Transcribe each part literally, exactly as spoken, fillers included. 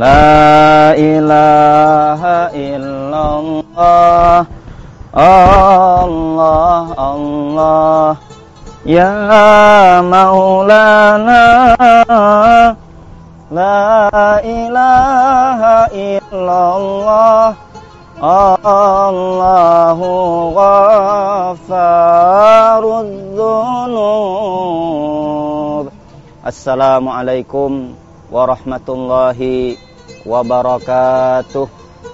La ilaha illallah, Allah Allah, ya Maulana. La ilaha illallah, Allahu ghaffarud dzunub. Assalamualaikum warahmatullahi wabarakatuh.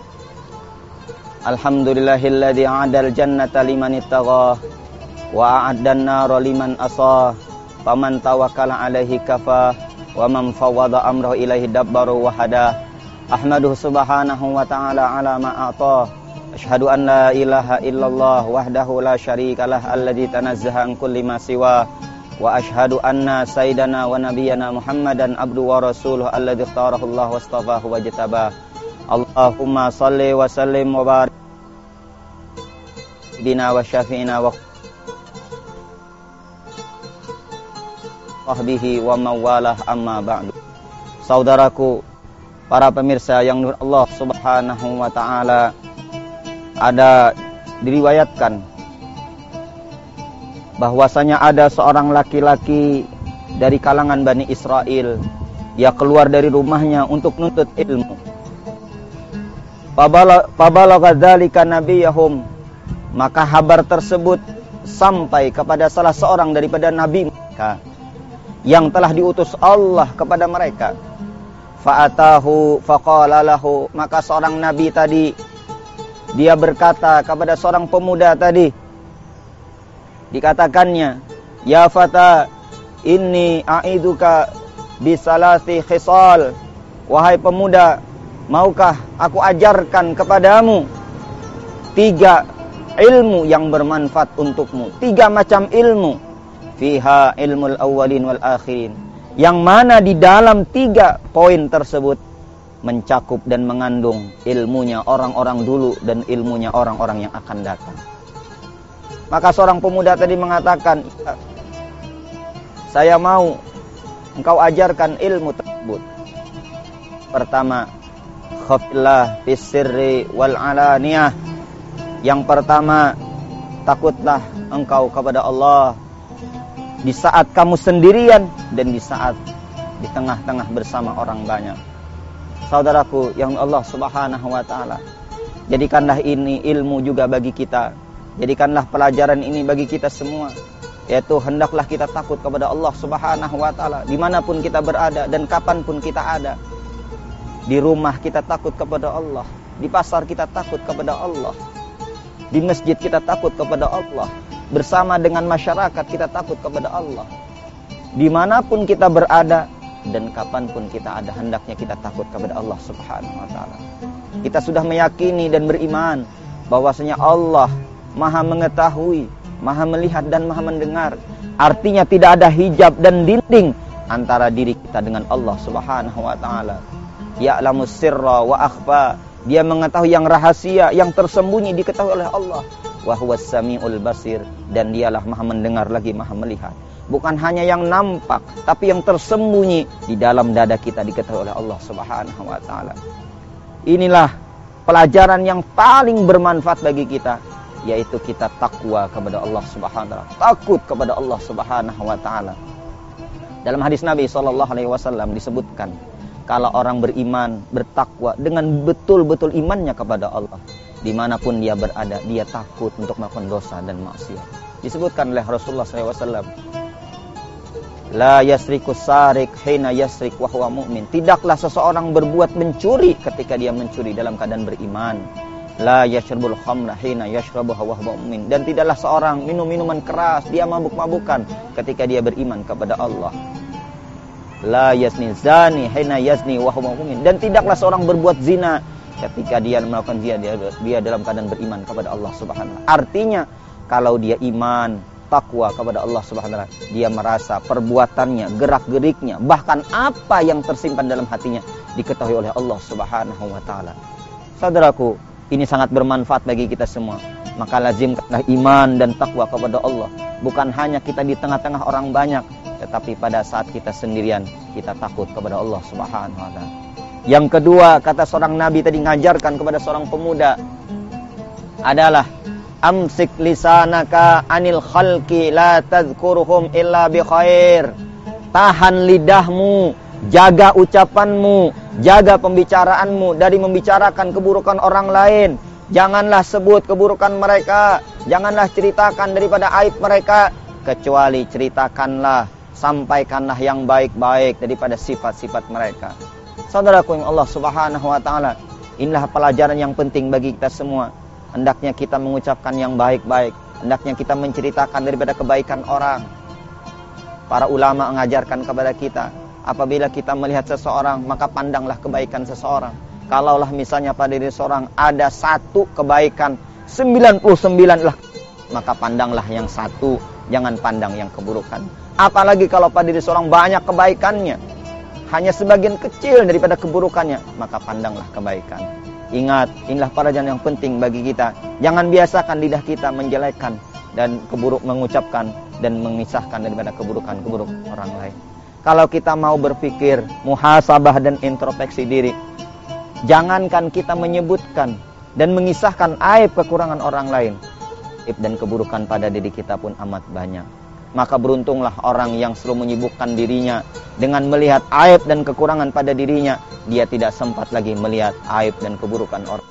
Alhamdulillahilladzi a'adal jannata liman ittaqah wa a'addan nara liman asah. Faman tawakkala alaihi kafah wa man fawwada amrahu ilaihi dabbaru wa hada. Ahmaduhu subhanahu wa ta'ala ala ma a'ta. Asyhadu an la ilaha illallah wahdahu la syarikalah alladzi tanazzaha an kulli ma siwa. Wa asyhadu anna sayyidana wa nabiyyana Muhammadan abdu wa rasuluh alladzi ikhtarahu Allah wastafahu wa jtabah. Allahumma shalli wa sallim wa barik bina wa syafi'ina wa sahbihi wa mawalah, amma ba'du. Saudaraku, para pemirsa yang nur Allah subhanahu wa ta'ala, ada diriwayatkan bahwasanya ada seorang laki-laki dari kalangan Bani Israel yang keluar dari rumahnya untuk nuntut ilmu. Fabalagha dzalika nabiyahum, maka kabar tersebut sampai kepada salah seorang daripada nabi mereka yang telah diutus Allah kepada mereka. Fa'atahu faqala lahu, maka seorang nabi tadi dia berkata kepada seorang pemuda tadi, dikatakannya, ya fata inni a'iduka bisalasi khisal, wahai pemuda, maukah aku ajarkan kepadamu tiga ilmu yang bermanfaat untukmu, tiga macam ilmu. Fiha ilmul awwalin wal akhirin, yang mana di dalam tiga poin tersebut mencakup dan mengandung ilmunya orang-orang dulu dan ilmunya orang-orang yang akan datang. Maka seorang pemuda tadi mengatakan, saya mau engkau ajarkan ilmu tersebut. Pertama, khafillah fis sirri wal alaniyah. Yang pertama, takutlah engkau kepada Allah di saat kamu sendirian dan di saat di tengah-tengah bersama orang banyak. Saudaraku yang Allah subhanahu wa ta'ala, jadikanlah ini ilmu juga bagi kita. Jadikanlah pelajaran ini bagi kita semua, yaitu hendaklah kita takut kepada Allah subhanahu wa ta'ala dimanapun kita berada dan kapanpun kita ada. Di rumah kita takut kepada Allah, di pasar kita takut kepada Allah, di masjid kita takut kepada Allah, bersama dengan masyarakat kita takut kepada Allah. Dimanapun kita berada dan kapanpun kita ada, hendaknya kita takut kepada Allah subhanahu wa ta'ala. Kita sudah meyakini dan beriman bahwasanya Allah maha mengetahui, maha melihat dan maha mendengar. Artinya tidak ada hijab dan dinding antara diri kita dengan Allah subhanahu wa ta'ala. Ya'lamus sirra wa akhfa, dia mengetahui yang rahasia, yang tersembunyi diketahui oleh Allah. Wa huwas samiul basir, dan dialah maha mendengar lagi maha melihat. Bukan hanya yang nampak, tapi yang tersembunyi di dalam dada kita diketahui oleh Allah subhanahu wa ta'ala. Inilah pelajaran yang paling bermanfaat bagi kita, yaitu kita takwa kepada Allah subhanahu wa ta'ala, takut kepada Allah subhanahu wa ta'ala. Dalam hadis Nabi shallallahu alaihi wasallam disebutkan, kalau orang beriman, bertakwa dengan betul-betul imannya kepada Allah, dimanapun dia berada, dia takut untuk melakukan dosa dan maksiat. Disebutkan oleh Rasulullah shallallahu alaihi wasallam, la yasriku sarik hina yasrik wa huwa mu'min, tidaklah seseorang berbuat mencuri ketika dia mencuri dalam keadaan beriman. La yashrabul khamra hina yashrabu wa huwa mu'min, dan tidaklah seorang minum minuman keras, dia mabuk-mabukan ketika dia beriman kepada Allah. La yasni zani hina yazni wa huwa mu'min, dan tidaklah seorang berbuat zina ketika dia melakukan zina, dia, dia dalam keadaan beriman kepada Allah subhanahu wa ta'ala. Artinya kalau dia iman, takwa kepada Allah subhanahu wa ta'ala, dia merasa perbuatannya, gerak-geriknya, bahkan apa yang tersimpan dalam hatinya diketahui oleh Allah subhanahu wa ta'ala. Saudaraku, ini sangat bermanfaat bagi kita semua. Maka lazimkanlah iman dan takwa kepada Allah. Bukan hanya kita di tengah-tengah orang banyak, tetapi pada saat kita sendirian, kita takut kepada Allah subhanahu wa ta'ala. Yang kedua, kata seorang nabi tadi ngajarkan kepada seorang pemuda adalah amsik lisanaka anil khalqi la tadhkuruhum illa bi khair. Tahan lidahmu, jaga ucapanmu, jaga pembicaraanmu dari membicarakan keburukan orang lain. Janganlah sebut keburukan mereka, janganlah ceritakan daripada aib mereka, kecuali ceritakanlah, sampaikanlah yang baik-baik daripada sifat-sifat mereka. Saudaraku yang Allah Subhanahu wa taala, inilah pelajaran yang penting bagi kita semua. Hendaknya kita mengucapkan yang baik-baik, hendaknya kita menceritakan daripada kebaikan orang. Para ulama mengajarkan kepada kita, apabila kita melihat seseorang, maka pandanglah kebaikan seseorang. Kalaulah misalnya pada diri seseorang ada satu kebaikan, sembilan puluh sembilan lah, maka pandanglah yang satu, jangan pandang yang keburukan. Apalagi kalau pada diri seseorang banyak kebaikannya, hanya sebagian kecil daripada keburukannya, maka pandanglah kebaikan. Ingat, inilah pelajaran yang penting bagi kita. Jangan biasakan lidah kita menjelekkan dan keburuk mengucapkan dan mengisahkan daripada keburukan-keburuk orang lain. Kalau kita mau berpikir, muhasabah dan introspeksi diri, jangankan kita menyebutkan dan mengisahkan aib kekurangan orang lain, aib dan keburukan pada diri kita pun amat banyak. Maka beruntunglah orang yang selalu menyibukkan dirinya dengan melihat aib dan kekurangan pada dirinya. Dia tidak sempat lagi melihat aib dan keburukan orang.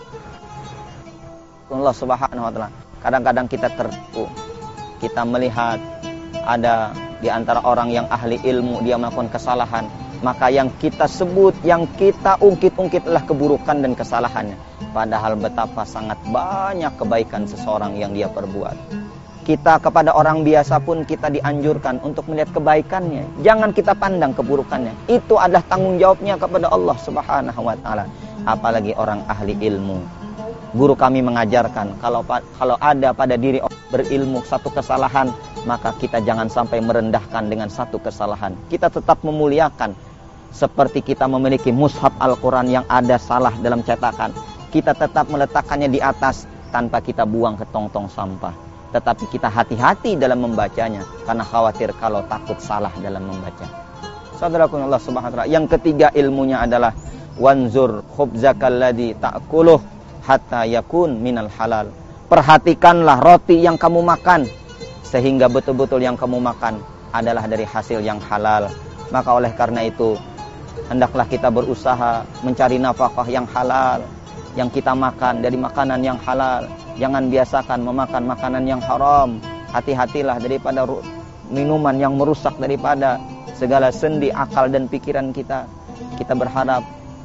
Allah Subhanahu wa taala, kadang-kadang kita tertipu. Kita melihat ada di antara orang yang ahli ilmu, dia melakukan kesalahan, maka yang kita sebut, yang kita ungkit-ungkit adalah keburukan dan kesalahannya. Padahal betapa sangat banyak kebaikan seseorang yang dia perbuat. Kita kepada orang biasa pun kita dianjurkan untuk melihat kebaikannya. Jangan kita pandang keburukannya. Itu adalah tanggung jawabnya kepada Allah Subhanahu wa taala. Apalagi orang ahli ilmu. Guru kami mengajarkan, kalau kalau ada pada diri orang berilmu satu kesalahan, maka kita jangan sampai merendahkan dengan satu kesalahan. Kita tetap memuliakan. Seperti kita memiliki mushaf Al-Quran yang ada salah dalam cetakan, kita tetap meletakkannya di atas tanpa kita buang ke tong-tong sampah. Tetapi kita hati-hati dalam membacanya, karena khawatir kalau takut salah dalam membaca. Saudaraku Allah Subhanahu wa taala, yang ketiga ilmunya adalah wanzur khubzakal ladzi ta'kuluh hatta yakun minal halal. Perhatikanlah roti yang kamu makan sehingga betul-betul yang kamu makan adalah dari hasil yang halal. Maka oleh karena itu, hendaklah kita berusaha mencari nafkah yang halal, yang kita makan dari makanan yang halal. Jangan biasakan memakan makanan yang haram. Hati-hatilah daripada minuman yang merusak daripada segala sendi, akal dan pikiran kita. Kita berharap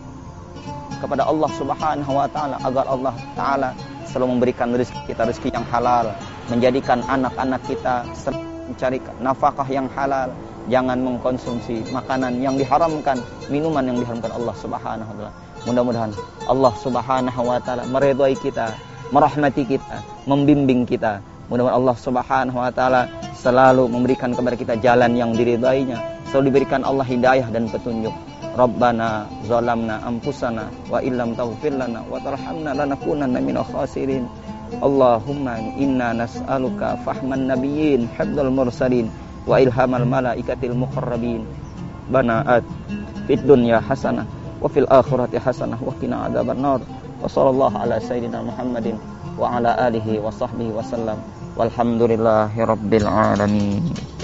kepada Allah Subhanahu wa taala agar Allah taala selalu memberikan rezeki kita rezeki yang halal, menjadikan anak-anak kita mencari nafkah yang halal. Jangan mengkonsumsi makanan yang diharamkan, minuman yang diharamkan Allah Subhanahu wa taala. Mudah-mudahan Allah Subhanahu wa taala meridhai kita, merahmati kita, membimbing kita. Mudah-mudahan Allah Subhanahu wa taala selalu memberikan kepada kita jalan yang diridainya, selalu diberikan Allah hidayah dan petunjuk. Rabbana zalamna anfusana wa illam taghfir lana wa tarhamna lanakunanna minal khasirin. Allahumma inna nas'aluka fahman nabiyyin, hifdzal mursalin wa ilhamal malaikatil muqarrabin. Bana'at fid dunya hasanah wa fil akhirati hasanah wa qina adzabannar. Wa sallallahu ala sayyidina Muhammadin wa ala alihi wa sahbihi wa sallam. Walhamdulillahi rabbil alamin.